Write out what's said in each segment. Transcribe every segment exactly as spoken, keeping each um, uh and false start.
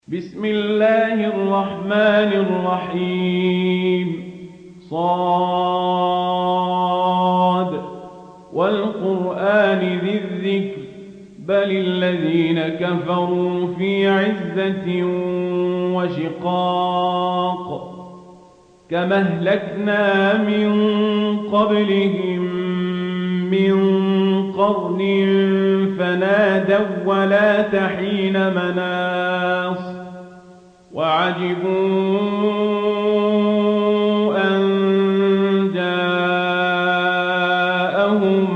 بسم الله الرحمن الرحيم صاد والقرآن ذي الذكر بل الذين كفروا في عزة وشقاق كما أهلكنا من قبلهم من قرن فنادوا ولا تحين مناص وعجبوا أن جاءهم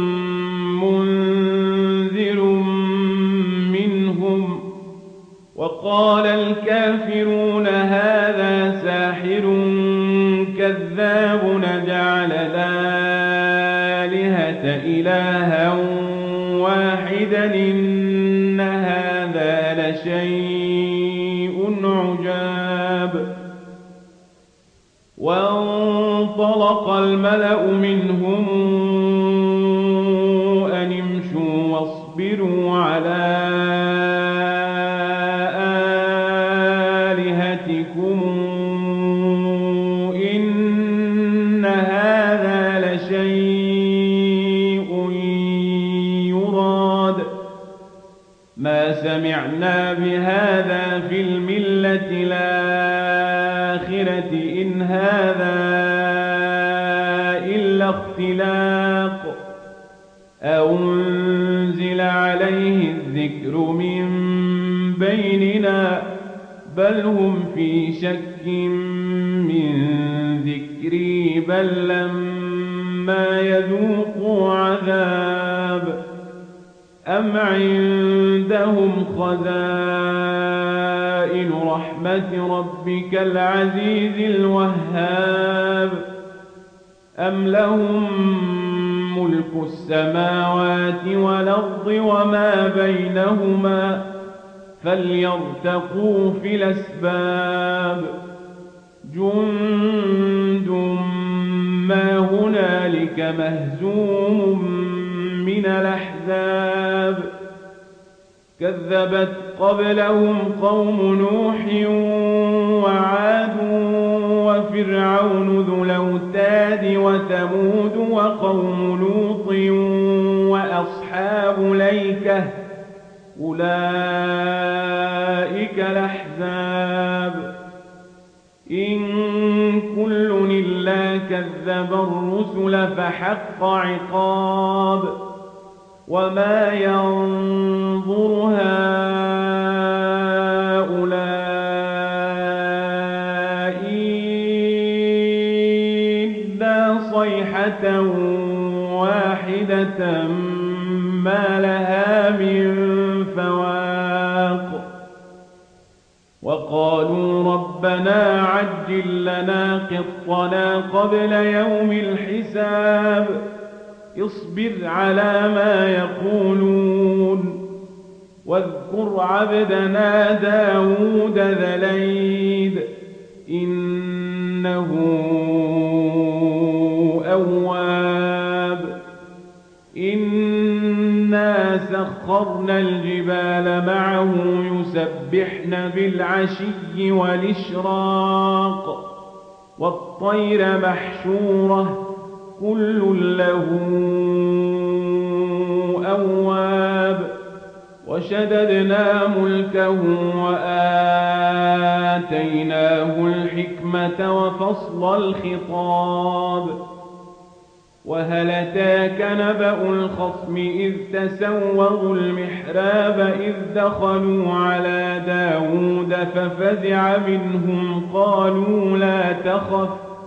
منذر منهم وقال الكافرون هذا ساحر كذاب نجعل الآلهة إلها واحدا إن هذا لشيء عجاب وانطلق الملأ منهم أن امشوا واصبروا على آلهتكم إن هذا لشيء يراد ما سمعنا بهذا في الملة الآخرة إن هذا إلا اختلاق أنزل عليه الذكر من بيننا بل هم في شك من ذكري بل لما يذوقوا عذاب أم عندهم خزائن رحمة ربك العزيز الوهاب أم لهم ملك السماوات والأرض وما بينهما فليرتقوا في الأسباب جند ما هنالك مهزوم من الأحزاب كذبت قبلهم قوم نوح وعاد وفرعون ذو الأوتاد وثمود وقوم لوط وأصحاب الأيكة أولئك الأحزاب إن كل إلا كذب الرسل فحق عقاب وما ينظر هؤلاء إلا صيحة واحدة ما لها من فواق وقالوا ربنا عجل لنا قطنا قبل يوم الحساب اصبر على ما يقولون واذكر عبدنا داود ذا الأيد إنه أواب إنا سخرنا الجبال معه يسبحن بالعشي والإشراق والطير محشورة كل له أواب وشددنا ملكه وآتيناه الحكمة وفصل الخطاب وهل أتاك نبأ الخصم إذ تسوروا المحراب إذ دخلوا على داود ففزع منهم قالوا لا تخف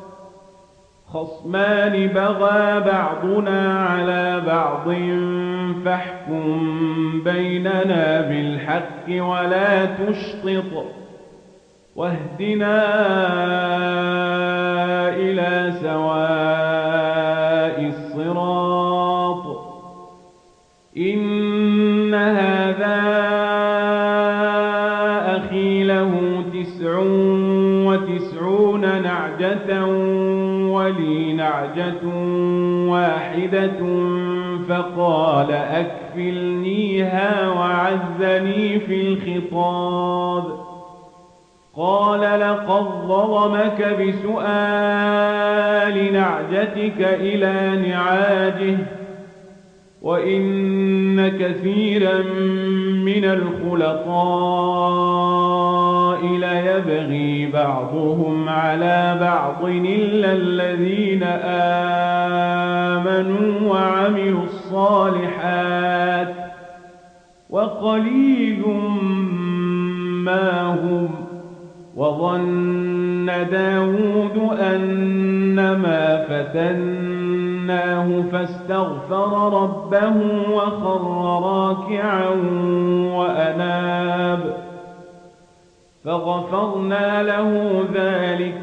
خصمان بغى بعضنا على بعض فاحكم بيننا بالحق ولا تشطط واهدنا إلى سواء الصراط إن هذا أخي له تسع وتسعون نعجة ولي نعجة واحدة فقال أكفلنيها وعزني في الخطاب لقد ظلمك بسؤال نعجتك إلى نعاجه وإن كثيرا من الخلطاء ليبغي بعضهم على بعض إلا الذين آمنوا وعملوا الصالحات وقليل ما هم. وظن داود أنما فتناه فاستغفر ربه وخر راكعا وأناب فغفرنا له ذلك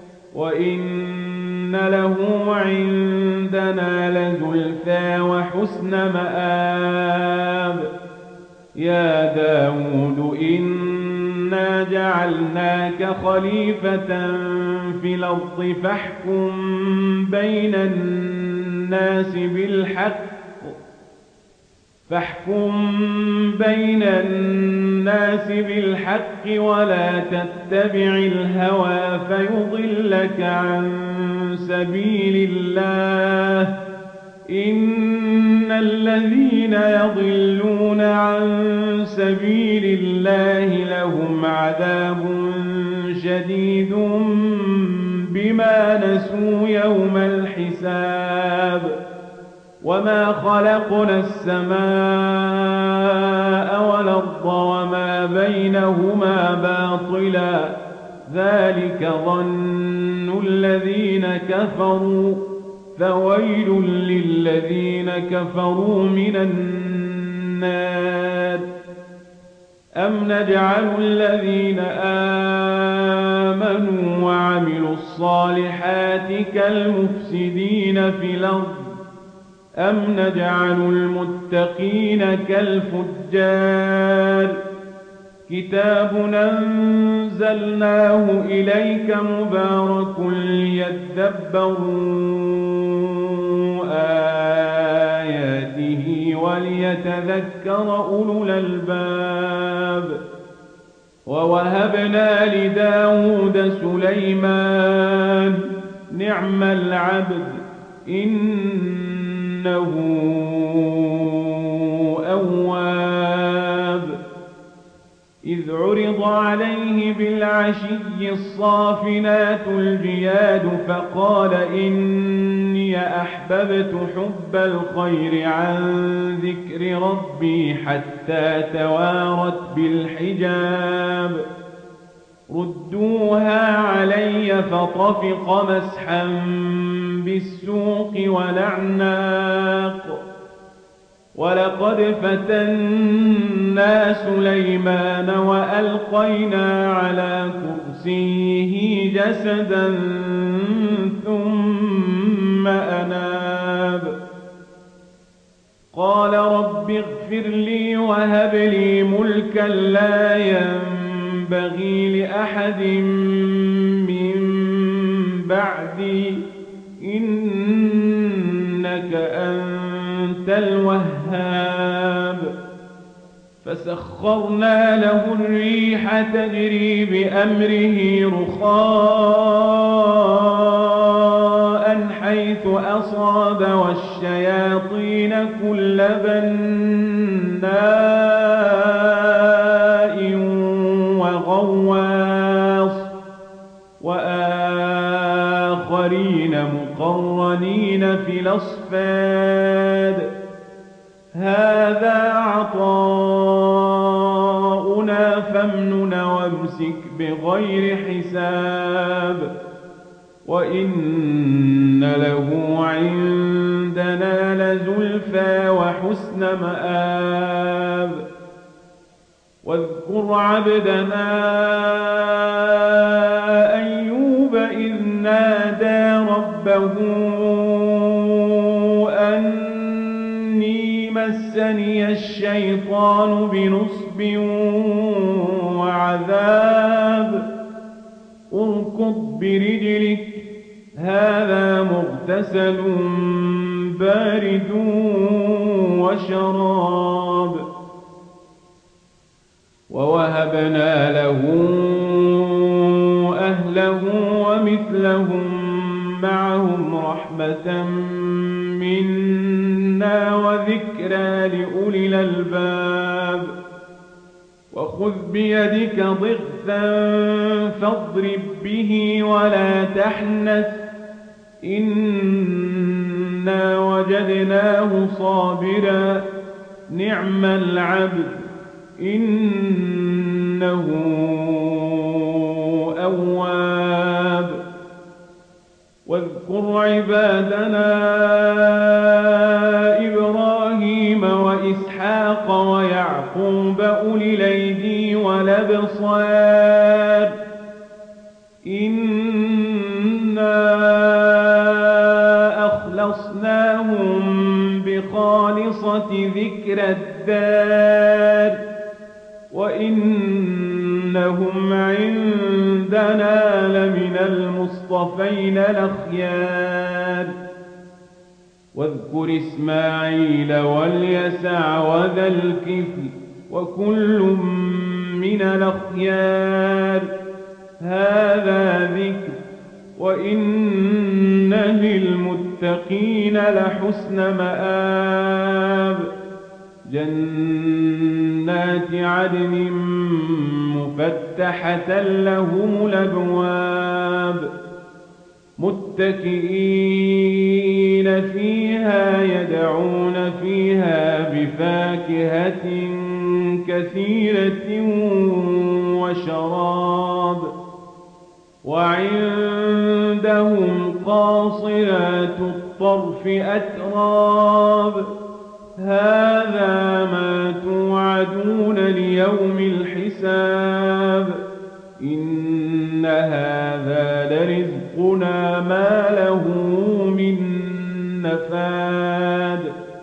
وإن له عندنا لزلفى وحسن مآب. يا داود إنا جعلناك خليفة في الأرض فاحكم بين الناس بالحق فاحكم بين الناس بالحق ولا تتبع الهوى فيضلك عن سبيل الله. إن الذين يضلون عن سبيل الله لهم عذاب شديد بما نسوا يوم الحساب. وما خلقنا السماء والأرض وما بينهما باطلا ذلك ظن الذين كفروا فويل للذين كفروا من النار. أم نجعل الذين آمنوا وعملوا الصالحات كالمفسدين في الأرض أم نجعل المتقين كالفجار. كتاب أنزلناه إليك مبارك ليدبروا آياته وليتذكر أولو الألباب. ووهبنا لداود سليمان نعم العبد إنه أواب. إذ عرض عليه بالعشي الصافنات الجياد فقال إني أحببت حب الخير عن ذكر ربي حتى توارت بالحجاب. ردوها علي فطفق مسحا بالسوق ونعناق. ولقد فتنا سليمان وألقينا على كرسيه جسدا ثم أناب. قال رب اغفر لي وهب لي ملكا لا ينبغي لأحد من بعدي إنك أنت الوهاب. فسخرنا له الريح تجري بأمره رخاء حيث أصاب والشياطين كل بناء وغواص وآخرين مقرنين في الأصفاد. هذا عطاؤنا فامنن وامسك بغير حساب. وإن له عندنا لزلفى وحسن مآب. واذكر عبدنا أيوب إذ نادى ربه أني مسني الشيطان بنصب وعذاب. اركض برجلك هذا مغتسل بارد وشراب. ووهبنا له ومثلهم معهم رحمة منا وذكرى لأولي الألباب وخذ بيدك ضغثا فاضرب به ولا تحنث إنا وجدناه صابرا نعم العبد إنه أواب واذكر عبادنا إبراهيم وإسحاق ويعقوب أولي الأيدي والأبصار إنا أخلصناهم بخالصة ذكر الدار وإنهم عندنا لمن المصطفين الأخيار واذكر إسماعيل واليسع وذا الكفل وكل من الأخيار هذا ذكر وإن للمتقين لحسن مآب جنات عدن مفتحة لهم الأبواب متكئين فيها يدعون فيها بفاكهة كثيرة وشراب وعندهم قاصرات الطرف أتراب هذا ما توعدون ليوم الحساب إن هذا لرزقنا ما له من نفاد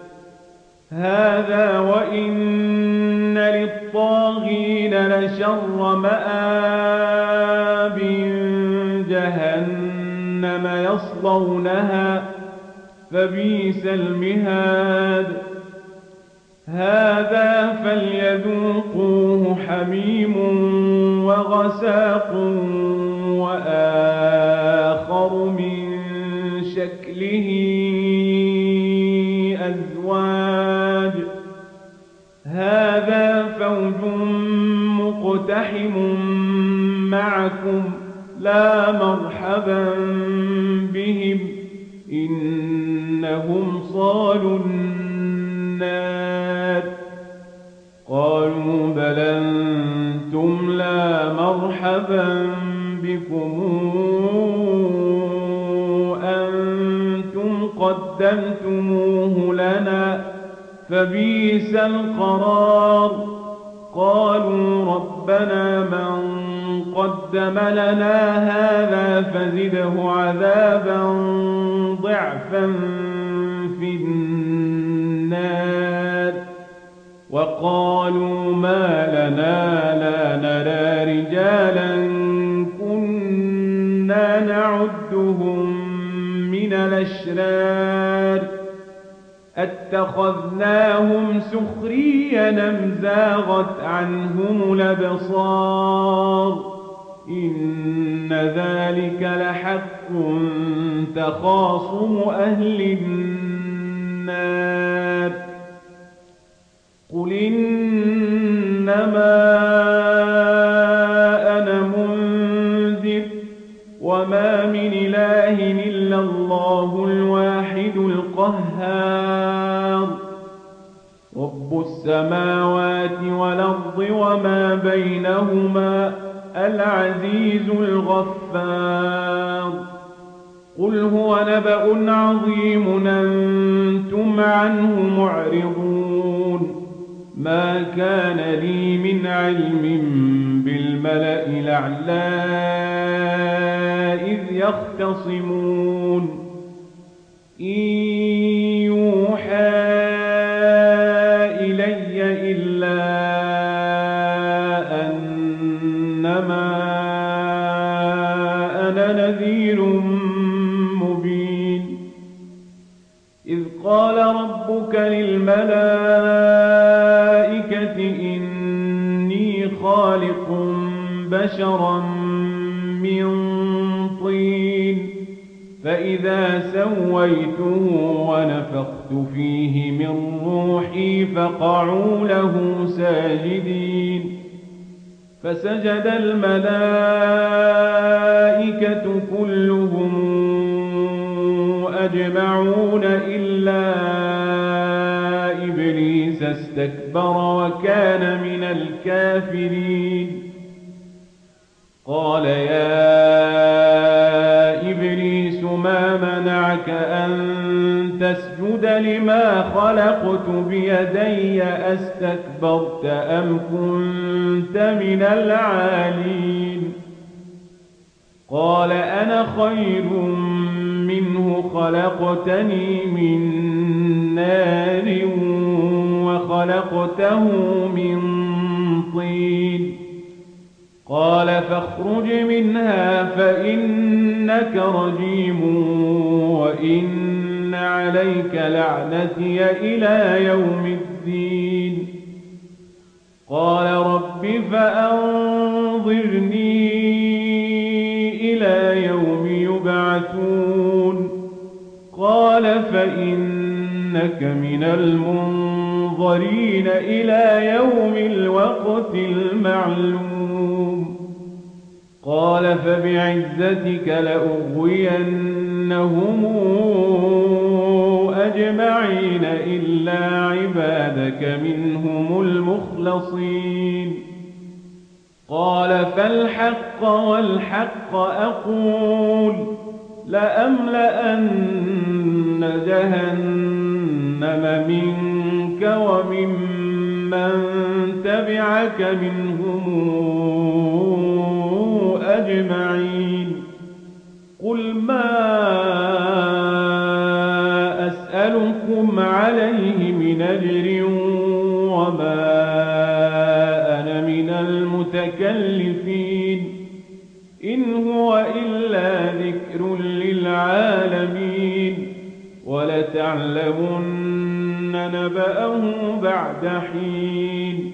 هذا وإن للطاغين لشر مآب جهنم يصلونها فبئس المهاد هذا فليذوقوه حميم وغساق وآخر من شكله أزواج هذا فوج مقتحم معكم لا مرحبا بهم إنهم صالوا النار قالوا بل أنتم لا مرحبا بكم أنتم قدمتموه لنا فبئس القرار قالوا ربنا من قدم لنا هذا فزده عذابا ضعفا في النار وقالوا ما لنا لا نرى رجالا كنا نعدهم من الأشرار اتخذناهم سخريا أم زاغت عنهم الأبصار إن ذلك لحق تخاصم أهل النار قل إنما أنا منذر وما من إله إلا الله الواحد القهار رب السماوات والأرض وما بينهما العزيز الغفار قل هو نبأ عظيم أنتم عنه معرضون ما كان لي من علم بالملأ الأعلى إذ يختصمون إن يوحى إلي إلا أنما أنا نذير مبين إذ قال ربك للملائكة إني خالق بشرا من طين فإذا سويته ونفخت فيه من روحي فقعوا له ساجدين فسجد الملائكة كلهم أجمعون إلا إبليس استكبر وكان من الكافرين قال يا إبليس ما منعك أن تسجد لما خلقت بيدي أستكبرت أم كنت من العالين قال أنا خير منه خلقتني من نار وخلقته من طين قال فاخرج منها فإنك رجيم وإن عليك لعنتي إلى يوم الدين قال رب فأنظرني إلى يوم يبعثون قال فإنك من المنظرين إلى يوم الوقت المعلوم قال فبعزتك لأغوينهم أجمعين إلا عبادك منهم المخلصين قال فالحق والحق أقول لأملأن جهنم منك وممن تبعك منهم أجمعين قل ما أسألكم عليه من أجر وما أنا من المتكلفين إن هو إلا ذكر للعالمين ولتعلمن نبأه بعد حين